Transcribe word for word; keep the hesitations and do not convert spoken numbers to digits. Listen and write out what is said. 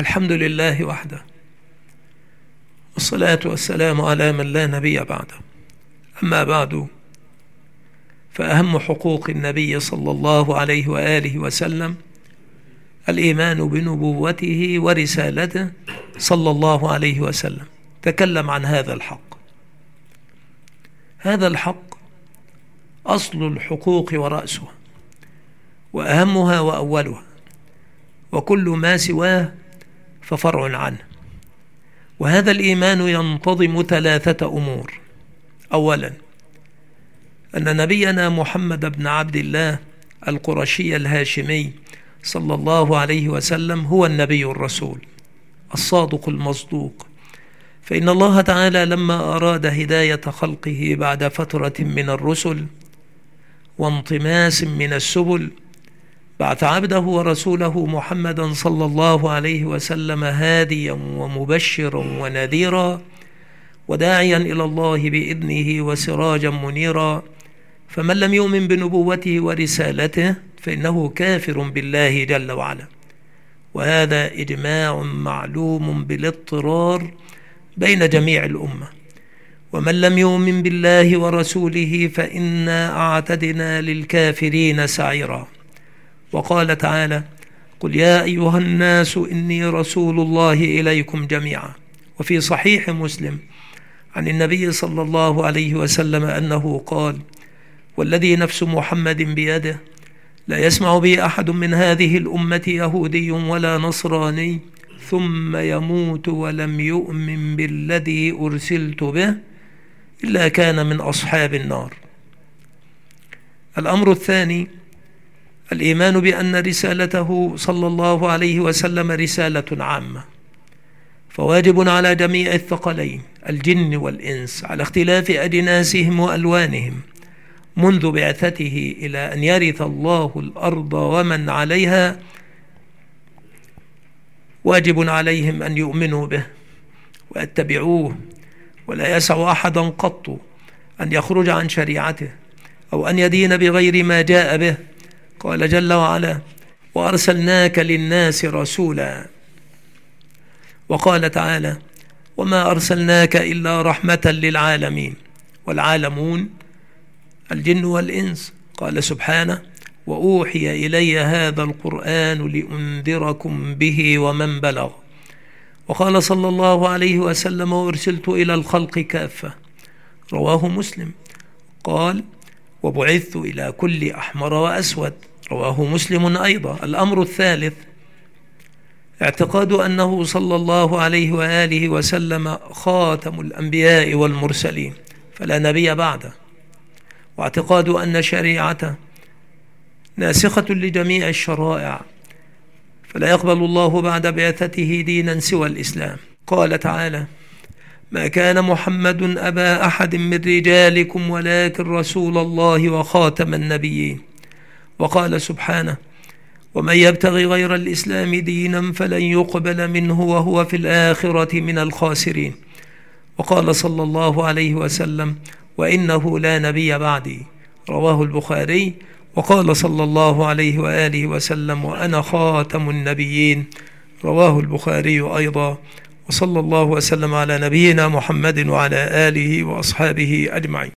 الحمد لله وحده، والصلاة والسلام على من لا نبي بعده. أما بعد، فأهم حقوق النبي صلى الله عليه وآله وسلم الإيمان بنبوته ورسالته صلى الله عليه وسلم. تكلم عن هذا الحق. هذا الحق أصل الحقوق ورأسها، وأهمها وأولها، وكل ما سواه ففرع عنه. وهذا الإيمان ينتظم ثلاثة أمور. أولا، أن نبينا محمد بن عبد الله القرشي الهاشمي صلى الله عليه وسلم هو النبي الرسول الصادق المصدوق. فإن الله تعالى لما أراد هداية خلقه بعد فترة من الرسل وانطماس من السبل، بعث عبده ورسوله محمدا صلى الله عليه وسلم هاديا ومبشرا ونذيرا وداعيا إلى الله بإذنه وسراجا منيرا. فمن لم يؤمن بنبوته ورسالته فإنه كافر بالله جل وعلا، وهذا إجماع معلوم بالاضطرار بين جميع الأمة. ومن لم يؤمن بالله ورسوله فإنا أعتدنا للكافرين سعيرا. وقال تعالى: قل يا أيها الناس إني رسول الله إليكم جميعا. وفي صحيح مسلم عن النبي صلى الله عليه وسلم أنه قال: والذي نفس محمد بيده لا يسمع بي أحد من هذه الأمة يهودي ولا نصراني ثم يموت ولم يؤمن بالذي أرسلت به إلا كان من أصحاب النار. الأمر الثاني، الإيمان بأن رسالته صلى الله عليه وسلم رسالة عامة، فواجب على جميع الثقلين الجن والإنس على اختلاف أجناسهم وألوانهم منذ بعثته إلى أن يرث الله الأرض ومن عليها، واجب عليهم أن يؤمنوا به ويتبعوه، ولا يسع أحدا قط أن يخرج عن شريعته أو أن يدين بغير ما جاء به. قال جل وعلا: وأرسلناك للناس رسولا. وقال تعالى: وما أرسلناك إلا رحمة للعالمين. والعالمون الجن والإنس. قال سبحانه: وأوحي إلي هذا القرآن لأنذركم به ومن بلغ. وقال صلى الله عليه وسلم: وأرسلت إلى الخلق كافة. رواه مسلم. قال: وبعثت إلى كل أحمر وأسود. رواه مسلم أيضا. الأمر الثالث، اعتقاد أنه صلى الله عليه وآله وسلم خاتم الأنبياء والمرسلين فلا نبي بعده، واعتقاد أن شريعته ناسخة لجميع الشرائع فلا يقبل الله بعد بعثته دينا سوى الإسلام. قال تعالى: ما كان محمد أبا أحد من رجالكم ولكن رسول الله وخاتم النبيين. وقال سبحانه: ومن يبتغي غير الإسلام دينا فلن يقبل منه وهو في الآخرة من الخاسرين. وقال صلى الله عليه وسلم: وإنه لا نبي بعدي. رواه البخاري. وقال صلى الله عليه وآله وسلم: وأنا خاتم النبيين. رواه البخاري أيضا. وصلى الله وسلم على نبينا محمد وعلى آله وأصحابه أجمعين.